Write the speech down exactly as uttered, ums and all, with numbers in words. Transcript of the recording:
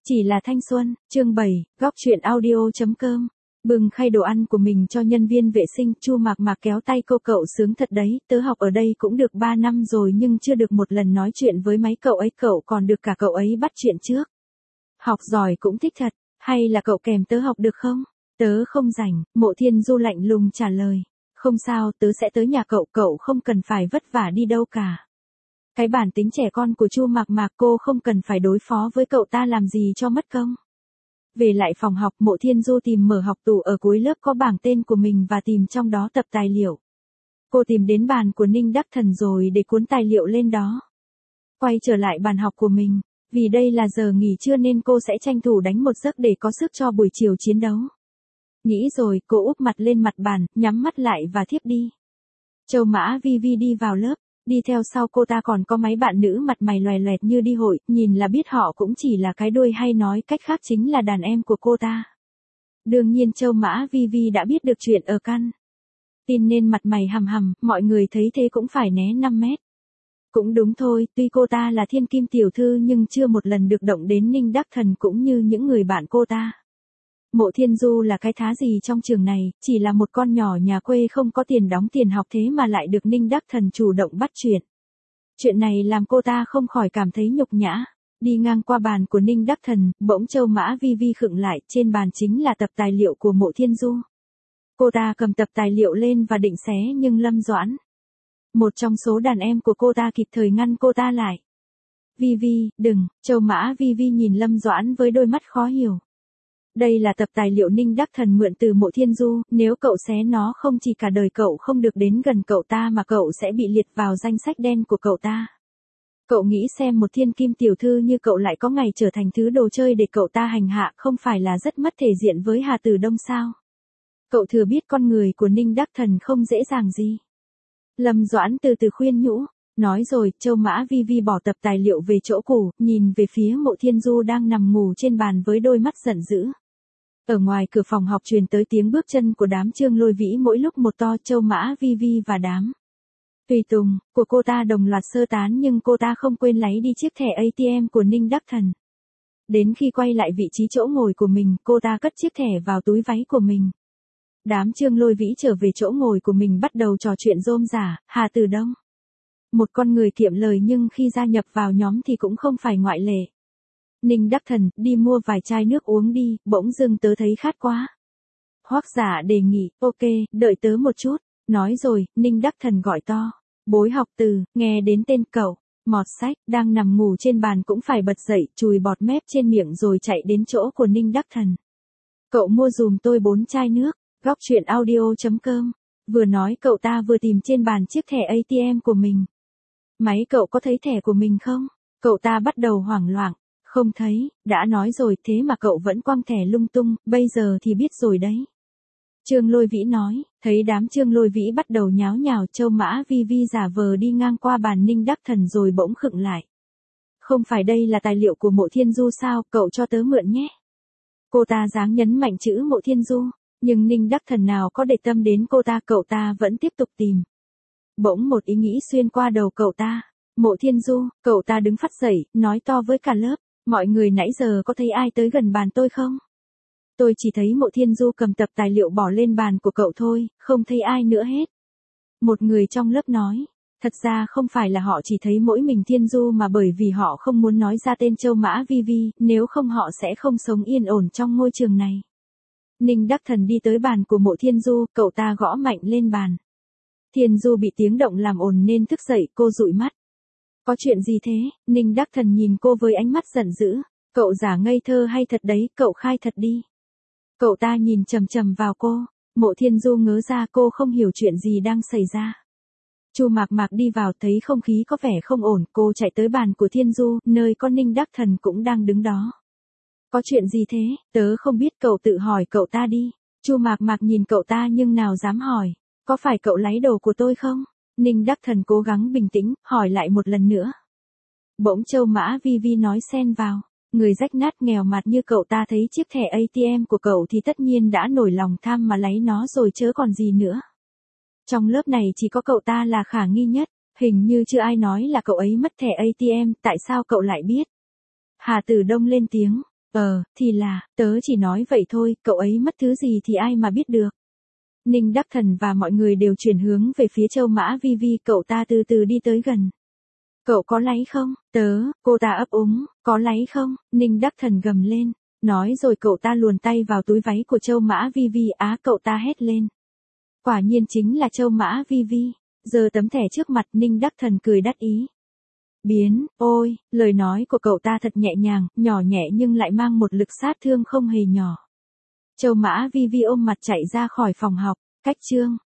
Chỉ là thanh xuân, chương bảy, góc truyện audio.com. Bưng khay đồ ăn của mình cho nhân viên vệ sinh, Chu Mạc Mạc kéo tay cô, cậu sướng thật đấy, tớ học ở đây cũng được ba năm rồi nhưng chưa được một lần nói chuyện với mấy cậu ấy, cậu còn được cả cậu ấy bắt chuyện trước. Học giỏi cũng thích thật, hay là cậu kèm tớ học được không? Tớ không rảnh, Mộ Thiên Du lạnh lùng trả lời. Không sao, tớ sẽ tới nhà cậu, cậu không cần phải vất vả đi đâu cả. Cái bản tính trẻ con của Chu Mạc Mạc, cô không cần phải đối phó với cậu ta làm gì cho mất công. Về lại phòng học, Mộ Thiên Du tìm mở học tủ ở cuối lớp có bảng tên của mình và tìm trong đó tập tài liệu. Cô tìm đến bàn của Ninh Đắc Thần rồi để cuốn tài liệu lên đó. Quay trở lại bàn học của mình, vì đây là giờ nghỉ trưa nên cô sẽ tranh thủ đánh một giấc để có sức cho buổi chiều chiến đấu. Nghĩ rồi, cô úp mặt lên mặt bàn, nhắm mắt lại và thiếp đi. Châu Mã Vi Vi đi vào lớp. Đi theo sau cô ta còn có mấy bạn nữ mặt mày loè loẹt như đi hội, nhìn là biết họ cũng chỉ là cái đuôi, hay nói cách khác chính là đàn em của cô ta. Đương nhiên Châu Mã Vi Vi đã biết được chuyện ở căn tin nên mặt mày hầm hầm, mọi người thấy thế cũng phải né năm mét. Cũng đúng thôi, tuy cô ta là thiên kim tiểu thư nhưng chưa một lần được động đến Ninh Đắc Thần cũng như những người bạn cô ta. Mộ Thiên Du là cái thá gì trong trường này, chỉ là một con nhỏ nhà quê không có tiền đóng tiền học thế mà lại được Ninh Đắc Thần chủ động bắt chuyện. Chuyện này làm cô ta không khỏi cảm thấy nhục nhã. Đi ngang qua bàn của Ninh Đắc Thần, bỗng Châu Mã Vi Vi khựng lại, trên bàn chính là tập tài liệu của Mộ Thiên Du. Cô ta cầm tập tài liệu lên và định xé nhưng Lâm Doãn, một trong số đàn em của cô ta, kịp thời ngăn cô ta lại. Vi Vi, đừng, Châu Mã Vi Vi nhìn Lâm Doãn với đôi mắt khó hiểu. Đây là tập tài liệu Ninh Đắc Thần mượn từ Mộ Thiên Du, nếu cậu xé nó không chỉ cả đời cậu không được đến gần cậu ta mà cậu sẽ bị liệt vào danh sách đen của cậu ta. Cậu nghĩ xem, một thiên kim tiểu thư như cậu lại có ngày trở thành thứ đồ chơi để cậu ta hành hạ, không phải là rất mất thể diện với Hà Tử Đông sao? Cậu thừa biết con người của Ninh Đắc Thần không dễ dàng gì. Lâm Doãn từ từ khuyên nhủ. Nói rồi, Châu Mã Vi Vi bỏ tập tài liệu về chỗ cũ, nhìn về phía Mộ Thiên Du đang nằm ngủ trên bàn với đôi mắt giận dữ. Ở ngoài cửa phòng học truyền tới tiếng bước chân của đám Trương Lôi Vĩ mỗi lúc một to. Châu Mã Vi Vi và đám tùy tùng của cô ta đồng loạt sơ tán nhưng cô ta không quên lấy đi chiếc thẻ a tê em của Ninh Đắc Thần. Đến khi quay lại vị trí chỗ ngồi của mình, cô ta cất chiếc thẻ vào túi váy của mình. Đám Trương Lôi Vĩ trở về chỗ ngồi của mình bắt đầu trò chuyện rôm rả. Hà Tử Đông, một con người kiệm lời nhưng khi gia nhập vào nhóm thì cũng không phải ngoại lệ. Ninh Đắc Thần, đi mua vài chai nước uống đi, bỗng dưng tớ thấy khát quá. Hoắc Giả đề nghị, ok, đợi tớ một chút. Nói rồi, Ninh Đắc Thần gọi to. Bối Học Từ, nghe đến tên cậu. Mọt Sách, đang nằm ngủ trên bàn cũng phải bật dậy, chùi bọt mép trên miệng rồi chạy đến chỗ của Ninh Đắc Thần. Cậu mua dùm tôi bốn chai nước. Góc truyện audio.com. Vừa nói cậu ta vừa tìm trên bàn chiếc thẻ a tê em của mình. Máy cậu có thấy thẻ của mình không? Cậu ta bắt đầu hoảng loạn. Không thấy, đã nói rồi, thế mà cậu vẫn quăng thẻ lung tung, bây giờ thì biết rồi đấy. Trương Lôi Vĩ nói, thấy đám Trương Lôi Vĩ bắt đầu nháo nhào, Châu Mã Vi Vi giả vờ đi ngang qua bàn Ninh Đắc Thần rồi bỗng khựng lại. Không phải đây là tài liệu của Mộ Thiên Du sao, cậu cho tớ mượn nhé. Cô ta dáng nhấn mạnh chữ Mộ Thiên Du, nhưng Ninh Đắc Thần nào có để tâm đến cô ta, cậu ta vẫn tiếp tục tìm. Bỗng một ý nghĩ xuyên qua đầu cậu ta. Mộ Thiên Du, cậu ta đứng phắt dậy, nói to với cả lớp. Mọi người nãy giờ có thấy ai tới gần bàn tôi không? Tôi chỉ thấy Mộ Thiên Du cầm tập tài liệu bỏ lên bàn của cậu thôi, không thấy ai nữa hết. Một người trong lớp nói, thật ra không phải là họ chỉ thấy mỗi mình Thiên Du mà bởi vì họ không muốn nói ra tên Châu Mã Vi Vi, nếu không họ sẽ không sống yên ổn trong ngôi trường này. Ninh Đắc Thần đi tới bàn của Mộ Thiên Du, cậu ta gõ mạnh lên bàn. Thiên Du bị tiếng động làm ồn nên thức dậy, cô dụi mắt. Có chuyện gì thế? Ninh Đắc Thần nhìn cô với ánh mắt giận dữ. Cậu giả ngây thơ hay thật đấy, cậu khai thật đi. Cậu ta nhìn chằm chằm vào cô. Mộ Thiên Du ngớ ra, cô không hiểu chuyện gì đang xảy ra. Chu Mạc Mạc đi vào thấy không khí có vẻ không ổn, cô chạy tới bàn của Thiên Du, nơi con Ninh Đắc Thần cũng đang đứng đó. Có chuyện gì thế? Tớ không biết, cậu tự hỏi cậu ta đi. Chu Mạc Mạc nhìn cậu ta nhưng nào dám hỏi. Có phải cậu lấy đồ của tôi không? Ninh Đắc Thần cố gắng bình tĩnh, hỏi lại một lần nữa. Bỗng Châu Mã Vi Vi nói xen vào. Người rách nát nghèo mặt như cậu ta thấy chiếc thẻ a tê em của cậu thì tất nhiên đã nổi lòng tham mà lấy nó rồi chớ còn gì nữa. Trong lớp này chỉ có cậu ta là khả nghi nhất, hình như chưa ai nói là cậu ấy mất thẻ a tê em, tại sao cậu lại biết? Hà Tử Đông lên tiếng, Ờ, thì là, tớ chỉ nói vậy thôi, cậu ấy mất thứ gì thì ai mà biết được. Ninh Đắc Thần và mọi người đều chuyển hướng về phía Châu Mã Vi Vi, cậu ta từ từ đi tới gần. Cậu có láy không? Tớ, cô ta ấp úng, có láy không? Ninh Đắc Thần gầm lên. Nói rồi cậu ta luồn tay vào túi váy của Châu Mã Vi Vi, á cậu ta hét lên. Quả nhiên chính là Châu Mã Vi Vi. Giờ tấm thẻ trước mặt, Ninh Đắc Thần cười đắc ý. Biến, ôi, lời nói của cậu ta thật nhẹ nhàng, nhỏ nhẹ nhưng lại mang một lực sát thương không hề nhỏ. Châu Mã Vi Vi ôm mặt chạy ra khỏi phòng học, cách chương.